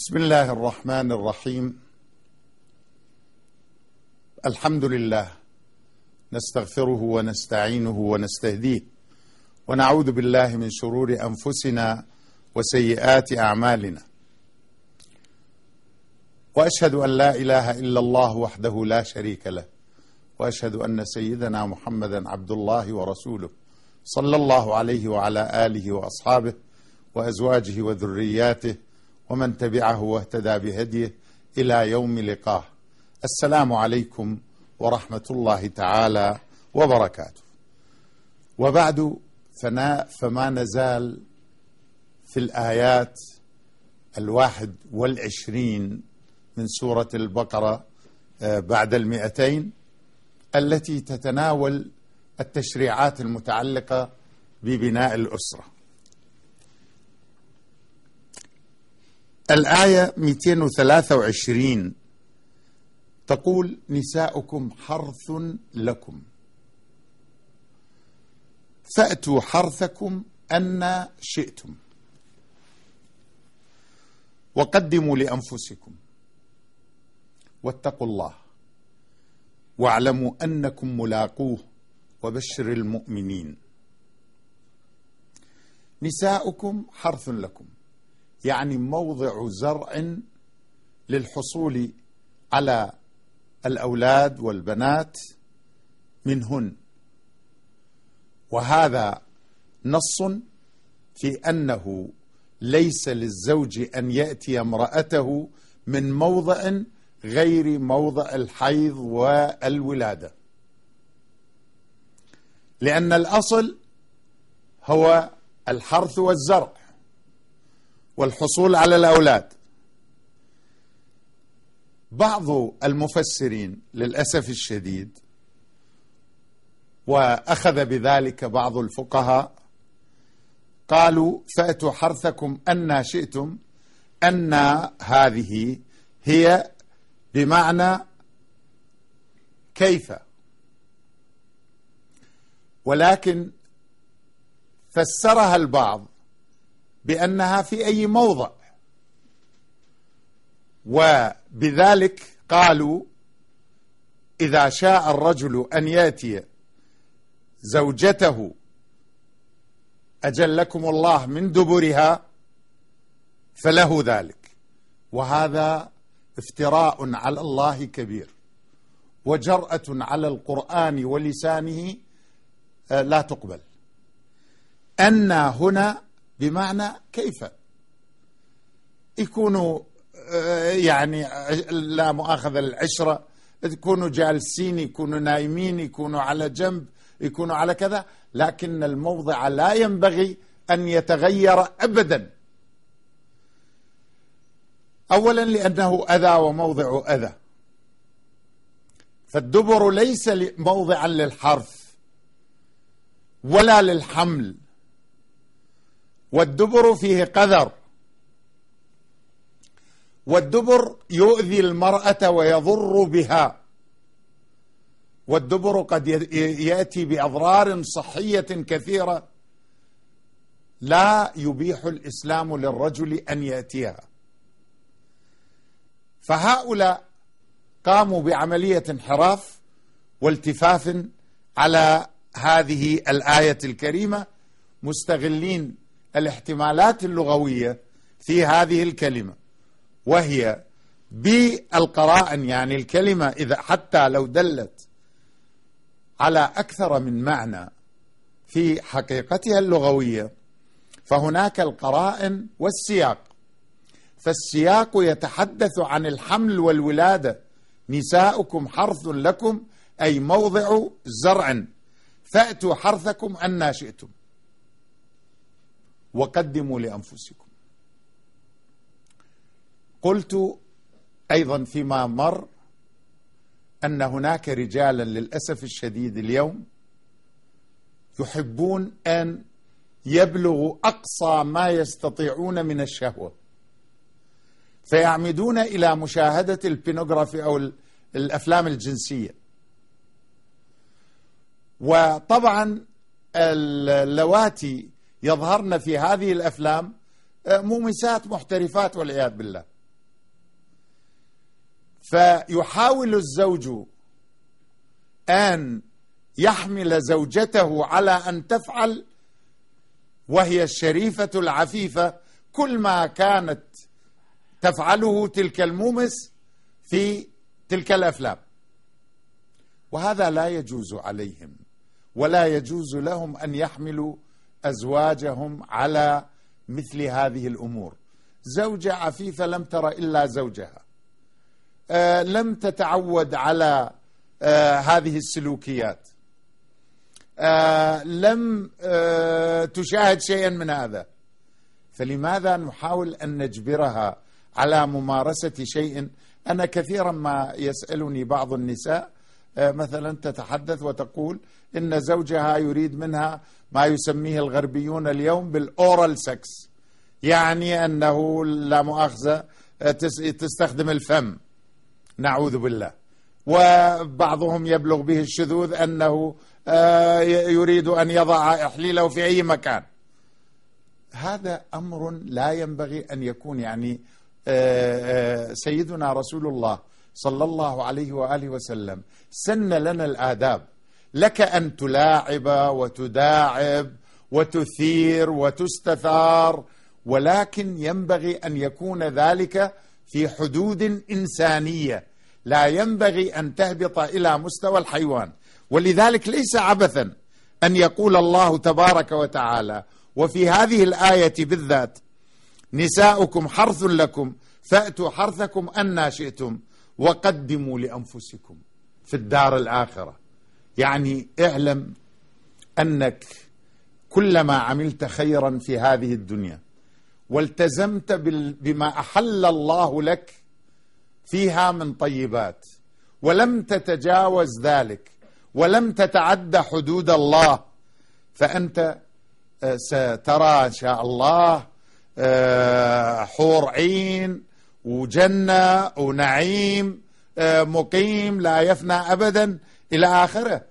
بسم الله الرحمن الرحيم. الحمد لله، نستغفره ونستعينه ونستهديه، ونعوذ بالله من شرور أنفسنا وسيئات أعمالنا، وأشهد أن لا إله إلا الله وحده لا شريك له، وأشهد أن سيدنا محمدا عبد الله ورسوله، صلى الله عليه وعلى آله وأصحابه وأزواجه وذرياته ومن تبعه واهتدى بهديه إلى يوم لقاه. السلام عليكم ورحمة الله تعالى وبركاته. وبعد فما نزال في الآيات 21 من سورة البقرة بعد 200 التي تتناول التشريعات المتعلقة ببناء الأسرة. الآية 223 تقول: نساؤكم حرث لكم فأتوا حرثكم أن شئتم وقدموا لأنفسكم واتقوا الله واعلموا أنكم ملاقوه وبشر المؤمنين. نساؤكم حرث لكم يعني موضع زرع للحصول على الأولاد والبنات منهن، وهذا نص في أنه ليس للزوج أن يأتي امرأته من موضع غير موضع الحيض والولادة، لأن الأصل هو الحرث والزرع والحصول على الأولاد. بعض المفسرين للأسف الشديد، وأخذ بذلك بعض الفقهاء، قالوا: فأتوا حرثكم أن شئتم، أن هذه هي بمعنى كيف، ولكن فسرها البعض بأنها في أي موضع، وبذلك قالوا: إذا شاء الرجل أن يأتي زوجته أجلكم الله من دبرها فله ذلك. وهذا افتراء على الله كبير وجرأة على القرآن ولسانه لا تقبل. أن هنا بمعنى كيف يكونوا يعني لا مؤاخذة العشرة، يكونوا جالسين، يكونوا نايمين، يكونوا على جنب، يكونوا على كذا، لكن الموضع لا ينبغي أن يتغير أبدا. أولا لأنه أذى وموضع أذى، فالدبر ليس موضعا للحرث ولا للحمل، والدبر فيه قذر، والدبر يؤذي المرأة ويضر بها، والدبر قد يأتي بأضرار صحية كثيرة لا يبيح الإسلام للرجل أن يأتيها. فهؤلاء قاموا بعملية انحراف والتفاف على هذه الآية الكريمة، مستغلين الاحتمالات اللغوية في هذه الكلمة، وهي بالقرائن، يعني الكلمة إذا حتى لو دلت على أكثر من معنى في حقيقتها اللغوية فهناك القرائن والسياق. فالسياق يتحدث عن الحمل والولادة. نساؤكم حرث لكم أي موضع زرع، فأتوا حرثكم أن شئتم وقدموا لأنفسكم. قلت أيضا فيما مر أن هناك رجالا للأسف الشديد اليوم يحبون أن يبلغوا أقصى ما يستطيعون من الشهوة، فيعمدون إلى مشاهدة البينوغرافي أو الأفلام الجنسية. وطبعا اللواتي يظهرن في هذه الأفلام ممسات محترفات والعياذ بالله، فيحاول الزوج أن يحمل زوجته على أن تفعل، وهي الشريفة العفيفة، كل ما كانت تفعله تلك المومس في تلك الأفلام. وهذا لا يجوز عليهم، ولا يجوز لهم أن يحملوا أزواجهم على مثل هذه الأمور. زوجة عفيفة لم تر إلا زوجها، لم تتعود على هذه السلوكيات، لم تشاهد شيئا من هذا، فلماذا نحاول أن نجبرها على ممارسة شيء؟ أنا كثيرا ما يسألني بعض النساء مثلا تتحدث وتقول إن زوجها يريد منها ما يسميه الغربيون اليوم بالأورال سكس، يعني أنه لا مؤاخذة تستخدم الفم، نعوذ بالله. وبعضهم يبلغ به الشذوذ أنه يريد أن يضع إحليله في أي مكان. هذا أمر لا ينبغي أن يكون. يعني سيدنا رسول الله صلى الله عليه وآله وسلم سن لنا الآداب. لك أن تلاعب وتداعب وتثير وتستثار، ولكن ينبغي أن يكون ذلك في حدود إنسانية، لا ينبغي أن تهبط إلى مستوى الحيوان. ولذلك ليس عبثا أن يقول الله تبارك وتعالى وفي هذه الآية بالذات: نساؤكم حرث لكم فأتوا حرثكم أنى شئتم وقدموا لأنفسكم في الدار الآخرة. يعني اعلم أنك كلما عملت خيرا في هذه الدنيا والتزمت بما أحل الله لك فيها من طيبات، ولم تتجاوز ذلك ولم تتعدى حدود الله، فأنت سترى إن شاء الله حور عين وجنة ونعيم مقيم لا يفنى أبدا إلى آخره.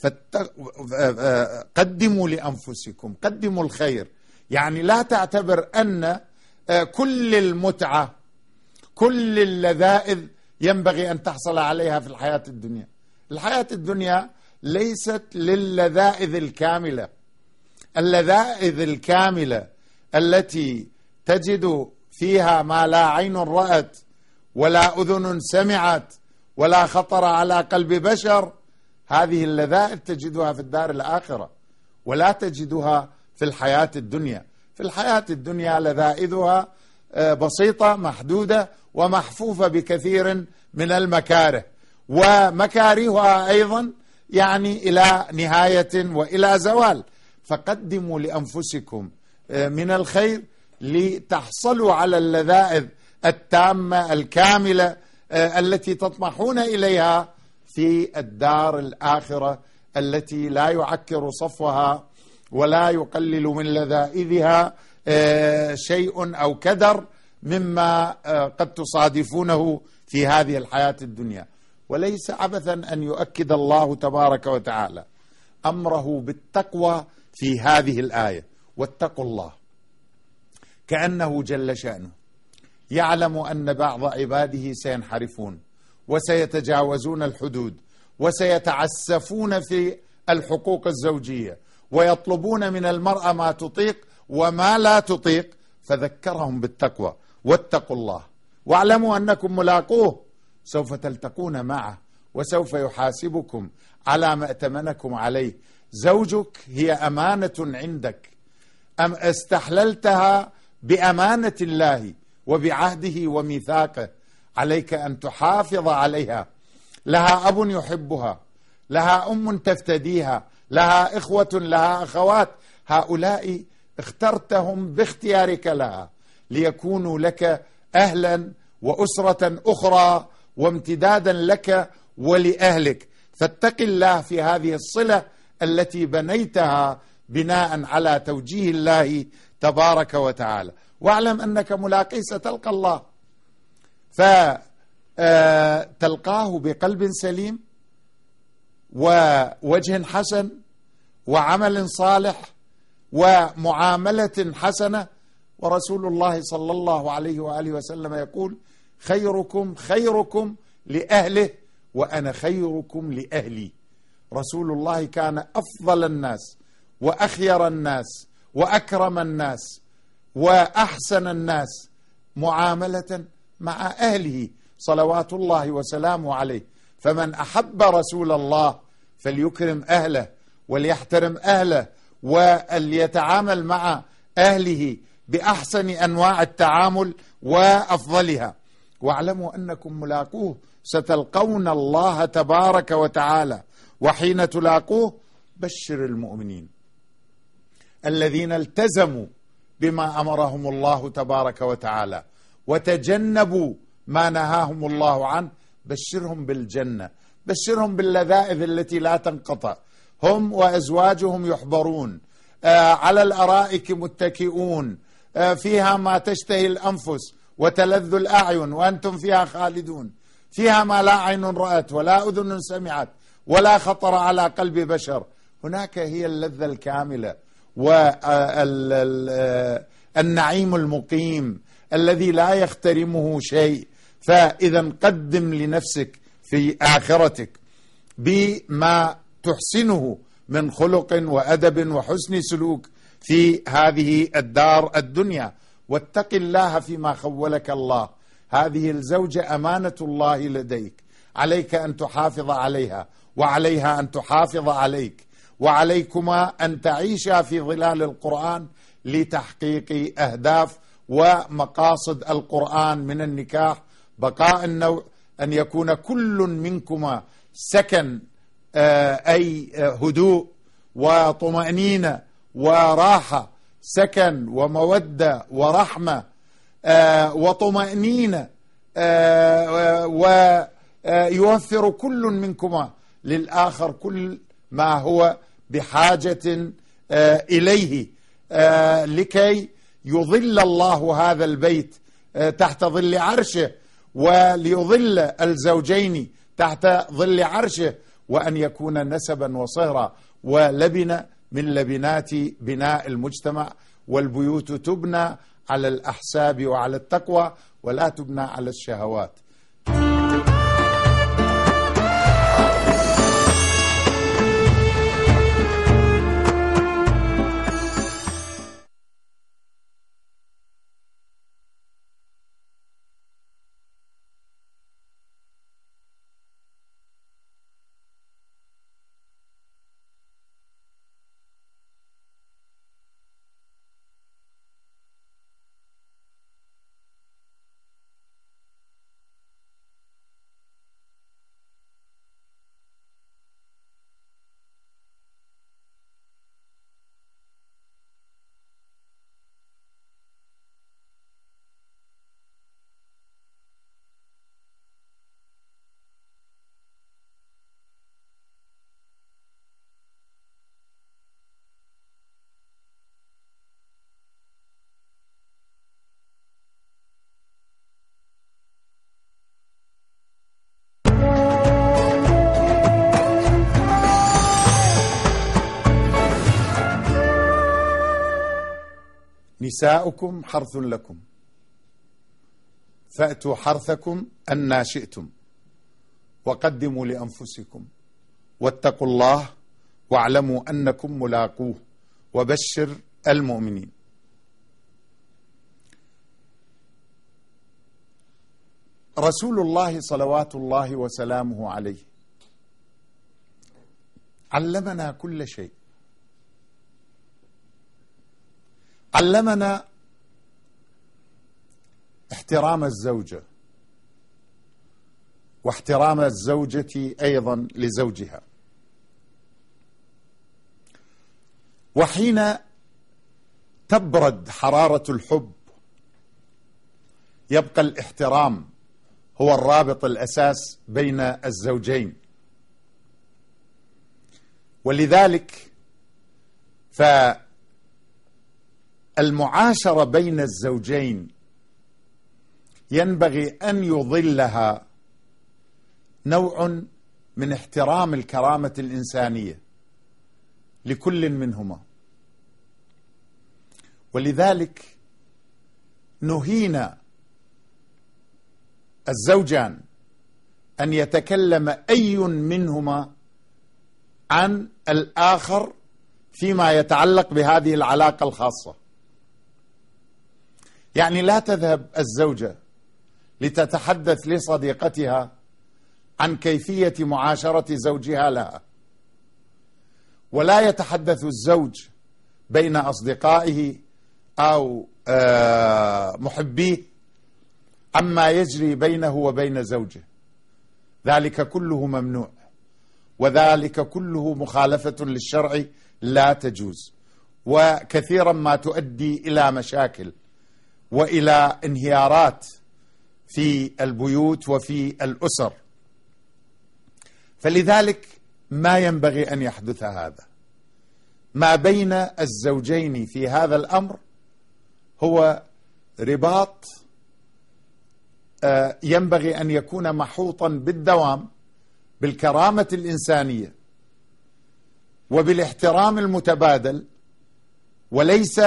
قدموا لأنفسكم، قدموا الخير. يعني لا تعتبر أن كل المتعة كل اللذائذ ينبغي أن تحصل عليها في الحياة الدنيا. الحياة الدنيا ليست للذائذ الكاملة. اللذائذ الكاملة التي تجد فيها ما لا عين رأت ولا أذن سمعت ولا خطر على قلب بشر، هذه اللذائذ تجدها في الدار الآخرة ولا تجدها في الحياة الدنيا. في الحياة الدنيا لذائذها بسيطة محدودة ومحفوفة بكثير من المكاره، ومكارهها أيضا يعني إلى نهاية وإلى زوال. فقدموا لأنفسكم من الخير لتحصلوا على اللذائذ التامة الكاملة التي تطمحون إليها في الدار الآخرة، التي لا يعكر صفوها ولا يقلل من لذائذها شيء أو كدر مما قد تصادفونه في هذه الحياة الدنيا. وليس عبثا أن يؤكد الله تبارك وتعالى أمره بالتقوى في هذه الآية: واتقوا الله، كأنه جل شأنه يعلم أن بعض عباده سينحرفون وسيتجاوزون الحدود وسيتعسفون في الحقوق الزوجية ويطلبون من المرأة ما تطيق وما لا تطيق، فذكرهم بالتقوى: واتقوا الله واعلموا أنكم ملاقوه، سوف تلتقون معه وسوف يحاسبكم على ما ائتمنكم عليه. زوجك هي أمانة عندك، أم استحللتها بأمانة الله وبعهده وميثاقه، عليك أن تحافظ عليها. لها أب يحبها، لها أم تفتديها، لها إخوة، لها أخوات. هؤلاء اخترتهم باختيارك لها ليكونوا لك أهلا وأسرة أخرى وامتدادا لك ولأهلك. فاتق الله في هذه الصلة التي بنيتها بناء على توجيه الله تبارك وتعالى، واعلم أنك ملاقي ستلقى الله، فتلقاه بقلب سليم ووجه حسن وعمل صالح ومعاملة حسنة. ورسول الله صلى الله عليه وآله وسلم يقول: خيركم خيركم لأهله وأنا خيركم لأهلي. رسول الله كان أفضل الناس وأخير الناس وأكرم الناس وأحسن الناس معاملة مع أهله صلوات الله وسلامه عليه. فمن أحب رسول الله فليكرم أهله وليحترم أهله وليتعامل مع أهله بأحسن أنواع التعامل وأفضلها. واعلموا أنكم ملاقوه ستلقون الله تبارك وتعالى، وحين تلاقوه بشر المؤمنين الذين التزموا بما أمرهم الله تبارك وتعالى وتجنبوا ما نهاهم الله عنه، بشرهم بالجنة، بشرهم باللذائذ التي لا تنقطع. هم وأزواجهم يحبرون على الأرائك متكئون فيها ما تشتهي الأنفس وتلذ الأعين وأنتم فيها خالدون، فيها ما لا عين رأت ولا أذن سمعت ولا خطر على قلب بشر. هناك هي اللذة الكاملة والنعيم المقيم الذي لا يخترمه شيء. فإذا قدم لنفسك في آخرتك بما تحسنه من خلق وأدب وحسن سلوك في هذه الدار الدنيا، واتق الله فيما خولك الله. هذه الزوجة أمانة الله لديك، عليك أن تحافظ عليها وعليها أن تحافظ عليك، وعليكما أن تعيشا في ظلال القرآن لتحقيق أهداف ومقاصد القرآن من النكاح. بقاء النوع، أن يكون كل منكما سكن أي هدوء وطمأنينة وراحة، سكن ومودة ورحمة وطمأنينة، ويوفر كل منكما للآخر كل ما هو بحاجة إليه، لكي يظل الله هذا البيت تحت ظل عرشه، وليظل الزوجين تحت ظل عرشه، وأن يكون نسبا وصهرا ولبنة من لبنات بناء المجتمع. والبيوت تبنى على الأحساب وعلى التقوى ولا تبنى على الشهوات. نساؤكم حرث لكم فأتوا حرثكم أنى شئتم وقدموا لأنفسكم واتقوا الله واعلموا أنكم ملاقوه وبشر المؤمنين. رسول الله صلوات الله وسلامه عليه علمنا كل شيء، علمنا احترام الزوجة واحترام الزوجة أيضا لزوجها. وحين تبرد حرارة الحب يبقى الاحترام هو الرابط الأساس بين الزوجين. ولذلك فالمعاشرة بين الزوجين ينبغي أن يظلها نوع من احترام الكرامة الإنسانية لكل منهما. ولذلك نهينا الزوجان أن يتكلم أي منهما عن الآخر فيما يتعلق بهذه العلاقة الخاصة. يعني لا تذهب الزوجة لتتحدث لصديقتها عن كيفية معاشرة زوجها لها، ولا يتحدث الزوج بين أصدقائه أو محبيه عما يجري بينه وبين زوجه. ذلك كله ممنوع، وذلك كله مخالفة للشرع لا تجوز، وكثيرا ما تؤدي إلى مشاكل وإلى انهيارات في البيوت وفي الأسر. فلذلك ما ينبغي أن يحدث هذا. ما بين الزوجين في هذا الأمر هو رباط ينبغي أن يكون محوطا بالدوام بالكرامة الإنسانية وبالاحترام المتبادل، وليس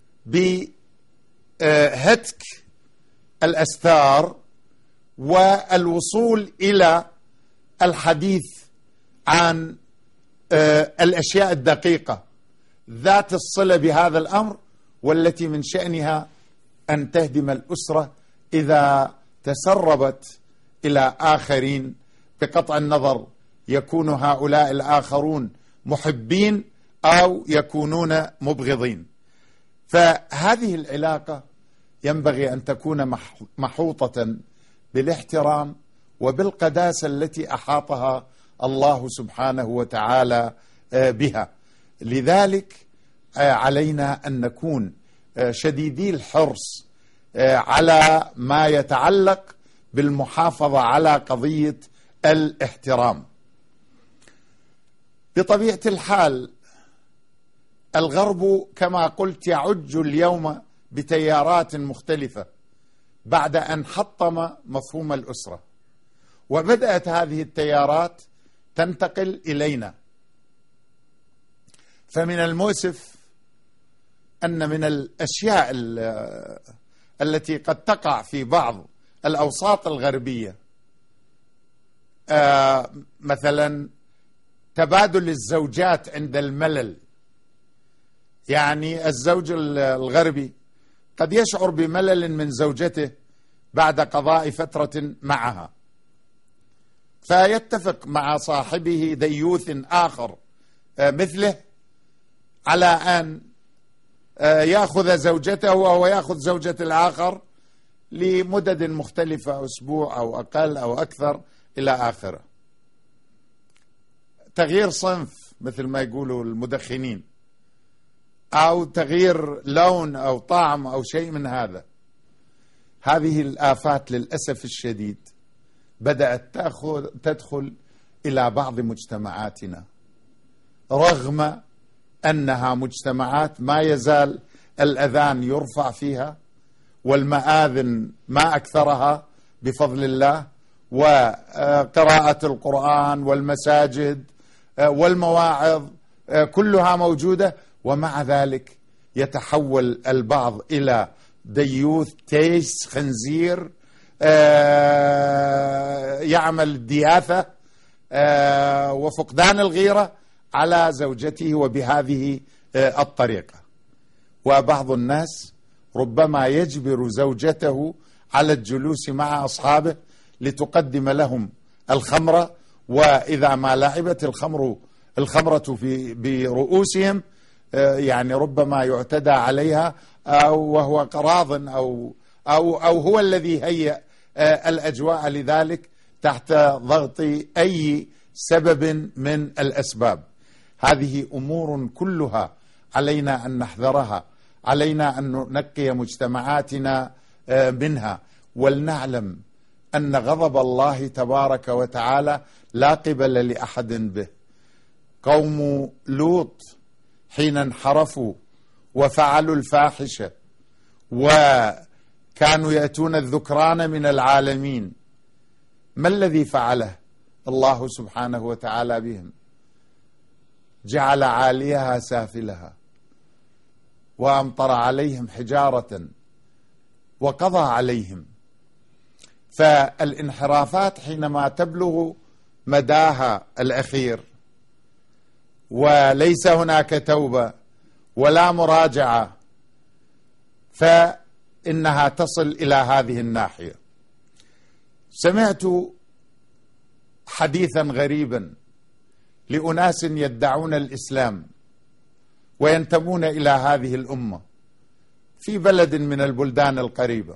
بهتك الأستار والوصول إلى الحديث عن الأشياء الدقيقة ذات الصلة بهذا الأمر، والتي من شأنها أن تهدم الأسرة إذا تسربت إلى آخرين، بقطع النظر يكون هؤلاء الآخرون محبين أو يكونون مبغضين. فهذه العلاقة ينبغي أن تكون محوطة بالاحترام وبالقداسة التي أحاطها الله سبحانه وتعالى بها. لذلك علينا أن نكون شديدي الحرص على ما يتعلق بالمحافظة على قضية الاحترام. بطبيعة الحال الغرب كما قلت يعج اليوم بتيارات مختلفة بعد أن حطم مفهوم الأسرة، وبدأت هذه التيارات تنتقل إلينا. فمن المؤسف أن من الأشياء التي قد تقع في بعض الأوساط الغربية مثلا تبادل الزوجات عند الملل. يعني الزوج الغربي قد يشعر بملل من زوجته بعد قضاء فترة معها، فيتفق مع صاحبه ديوث آخر مثله على أن يأخذ زوجته وهو يأخذ زوجة الآخر لمدد مختلفة، أسبوع أو أقل أو أكثر إلى آخره. تغيير صنف مثل ما يقولوا المدخنين، أو تغيير لون أو طعم أو شيء من هذا. هذه الآفات للأسف الشديد بدأت تدخل إلى بعض مجتمعاتنا، رغم أنها مجتمعات ما يزال الأذان يرفع فيها والمآذن ما أكثرها بفضل الله، وقراءة القرآن والمساجد والمواعظ كلها موجودة، ومع ذلك يتحول البعض إلى ديوث تيس خنزير يعمل الدياثة وفقدان الغيرة على زوجته وبهذه الطريقة. وبعض الناس ربما يجبر زوجته على الجلوس مع أصحابه لتقدم لهم الخمرة، وإذا ما لعبت الخمرة برؤوسهم يعني ربما يعتدى عليها، أو وهو قراض أو هو الذي هيأ الأجواء لذلك تحت ضغط أي سبب من الأسباب. هذه أمور كلها علينا أن نحذرها، علينا أن ننقي مجتمعاتنا منها، ولنعلم أن غضب الله تبارك وتعالى لا قبل لأحد به. قوم لوط حين انحرفوا وفعلوا الفاحشة وكانوا يأتون الذكران من العالمين، ما الذي فعله الله سبحانه وتعالى بهم؟ جعل عاليها سافلها وأمطر عليهم حجارة وقضى عليهم. فالانحرافات حينما تبلغ مداها الأخير وليس هناك توبة ولا مراجعة فإنها تصل إلى هذه الناحية. سمعت حديثا غريبا لأناس يدعون الإسلام وينتمون إلى هذه الأمة في بلد من البلدان القريبة،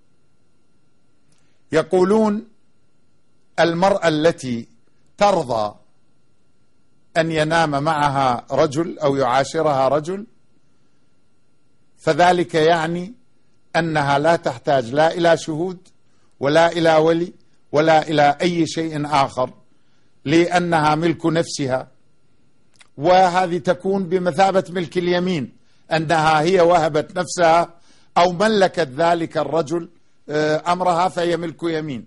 يقولون المرأة التي ترضى أن ينام معها رجل أو يعاشرها رجل فذلك يعني أنها لا تحتاج لا إلى شهود ولا إلى ولي ولا إلى أي شيء آخر، لأنها ملك نفسها، وهذه تكون بمثابة ملك اليمين، أنها هي وهبت نفسها أو ملكت ذلك الرجل أمرها فهي ملك يمين.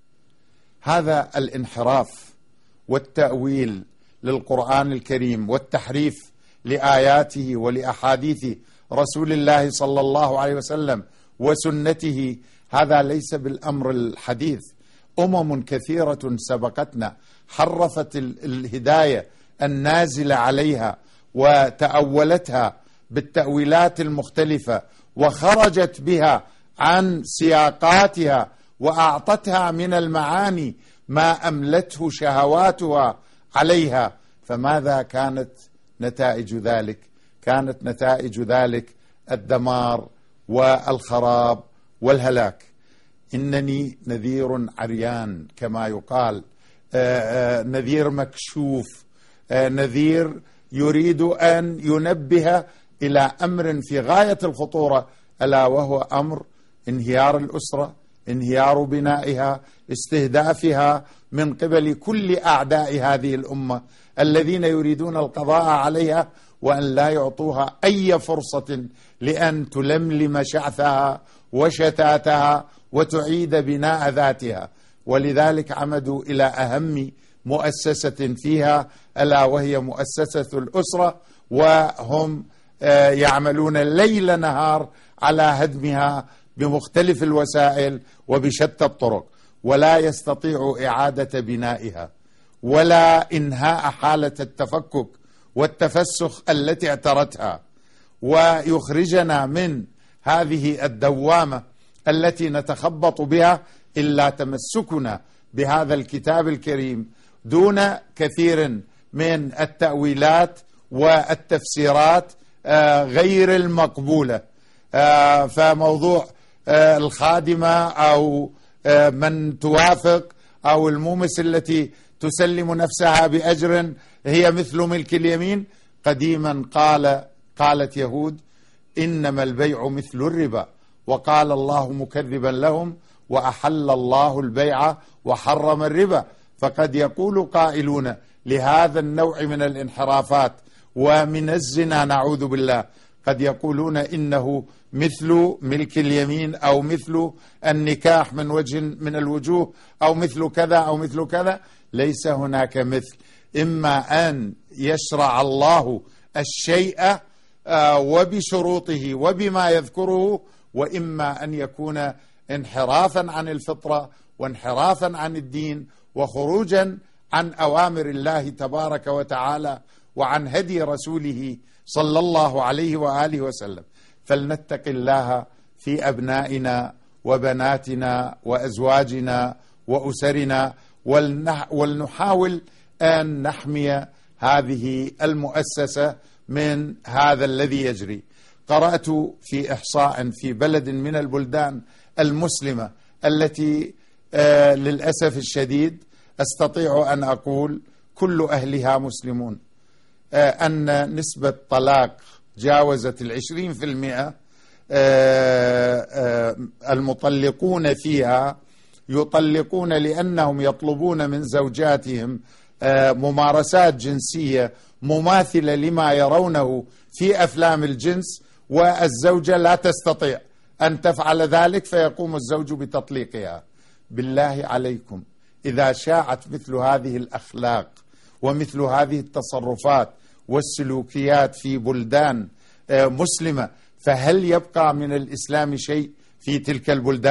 هذا الانحراف والتأويل للقرآن الكريم والتحريف لآياته ولأحاديث رسول الله صلى الله عليه وسلم وسنته، هذا ليس بالأمر الحديث. كثيرة سبقتنا حرفت الهداية النازلة عليها وتأولتها بالتأويلات المختلفة وخرجت بها عن سياقاتها وأعطتها من المعاني ما أملته شهواتها عليها. فماذا كانت نتائج ذلك؟ كانت نتائج ذلك الدمار والخراب والهلاك. إنني نذير عريان كما يقال، نذير مكشوف، نذير يريد أن ينبه إلى أمر في غاية الخطورة، ألا وهو أمر انهيار الأسرة، انهيار بنائها، استهدافها من قبل كل أعداء هذه الأمة الذين يريدون القضاء عليها وأن لا يعطوها أي فرصة لأن تلملم شعثها وشتاتها وتعيد بناء ذاتها. ولذلك عمدوا إلى أهم مؤسسة فيها ألا وهي مؤسسة الأسرة، وهم يعملون ليل نهار على هدمها بمختلف الوسائل وبشتى الطرق، ولا يستطيع إعادة بنائها ولا إنهاء حالة التفكك والتفسخ التي اعترتها، ويخرجنا من هذه الدوامة التي نتخبط بها إلا تمسكنا بهذا الكتاب الكريم دون كثير من التأويلات والتفسيرات غير المقبولة. فموضوع الخادمة أو من توافق أو المومس التي تسلم نفسها بأجر هي مثل ملك اليمين. قديما قالت يهود إنما البيع مثل الربا، وقال الله مكذبا لهم وأحل الله البيع وحرم الربا. فقد يقول قائلون لهذا النوع من الانحرافات ومن الزنا نعوذ بالله، قد يقولون إنه مثل ملك اليمين أو مثل النكاح من وجه من الوجوه أو مثل كذا أو مثل كذا. ليس هناك مثل، إما أن يشرع الله الشيء وبشروطه وبما يذكره، وإما أن يكون انحرافا عن الفطرة وانحرافا عن الدين وخروجا عن أوامر الله تبارك وتعالى وعن هدي رسوله صلى الله عليه وآله وسلم. فلنتق الله في أبنائنا وبناتنا وأزواجنا وأسرنا، ولنحاول أن نحمي هذه المؤسسة من هذا الذي يجري. قرأت في إحصاء في بلد من البلدان المسلمة التي للأسف الشديد أستطيع أن أقول كل أهلها مسلمون، أن نسبة طلاق جاوزت 20%. المطلقون فيها يطلقون لأنهم يطلبون من زوجاتهم ممارسات جنسية مماثلة لما يرونه في أفلام الجنس، والزوجة لا تستطيع أن تفعل ذلك فيقوم الزوج بتطليقها. بالله عليكم، إذا شاعت مثل هذه الأخلاق ومثل هذه التصرفات والسلوكيات في بلدان مسلمة، فهل يبقى من الإسلام شيء في تلك البلدان؟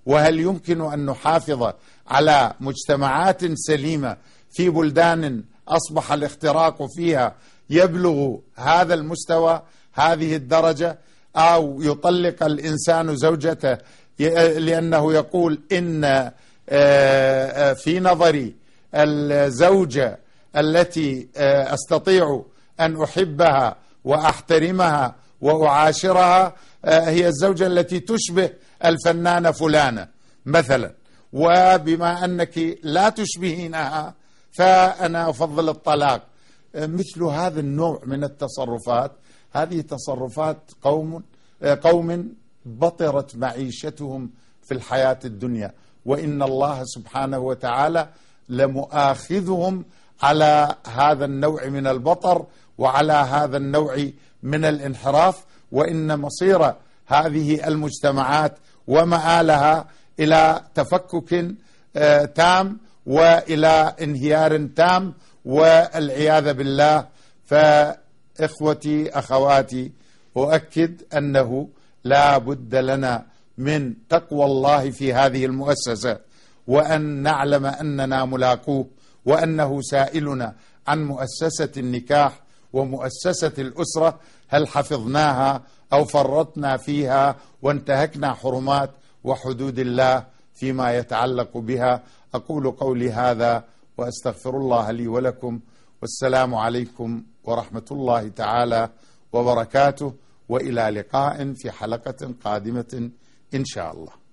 وهل يمكن أن نحافظ على مجتمعات سليمة في بلدان أصبح الاختراق فيها يبلغ هذا المستوى، هذه الدرجة؟ أو يطلق الإنسان زوجته لأنه يقول إن في نظري الزوجة التي أستطيع أن أحبها وأحترمها وأعاشرها هي الزوجة التي تشبه الفنانة فلانة مثلا، وبما أنك لا تشبهينها فأنا أفضل الطلاق. مثل هذا النوع من التصرفات، هذه تصرفات قوم بطرت معيشتهم في الحياة الدنيا، وإن الله سبحانه وتعالى لمؤاخذهم على هذا النوع من البطر وعلى هذا النوع من الانحراف، وإن مصير هذه المجتمعات ومآلها إلى تفكك تام وإلى انهيار تام والعياذ بالله. فإخوتي أخواتي، أؤكد أنه لا بد لنا من تقوى الله في هذه المؤسسة، وأن نعلم أننا ملاقوه، وأنه سائلنا عن مؤسسة النكاح ومؤسسة الأسرة، هل حفظناها أو فرطنا فيها وانتهكنا حرمات وحدود الله فيما يتعلق بها. أقول قولي هذا وأستغفر الله لي ولكم، والسلام عليكم ورحمة الله تعالى وبركاته، وإلى لقاء في حلقة قادمة إن شاء الله.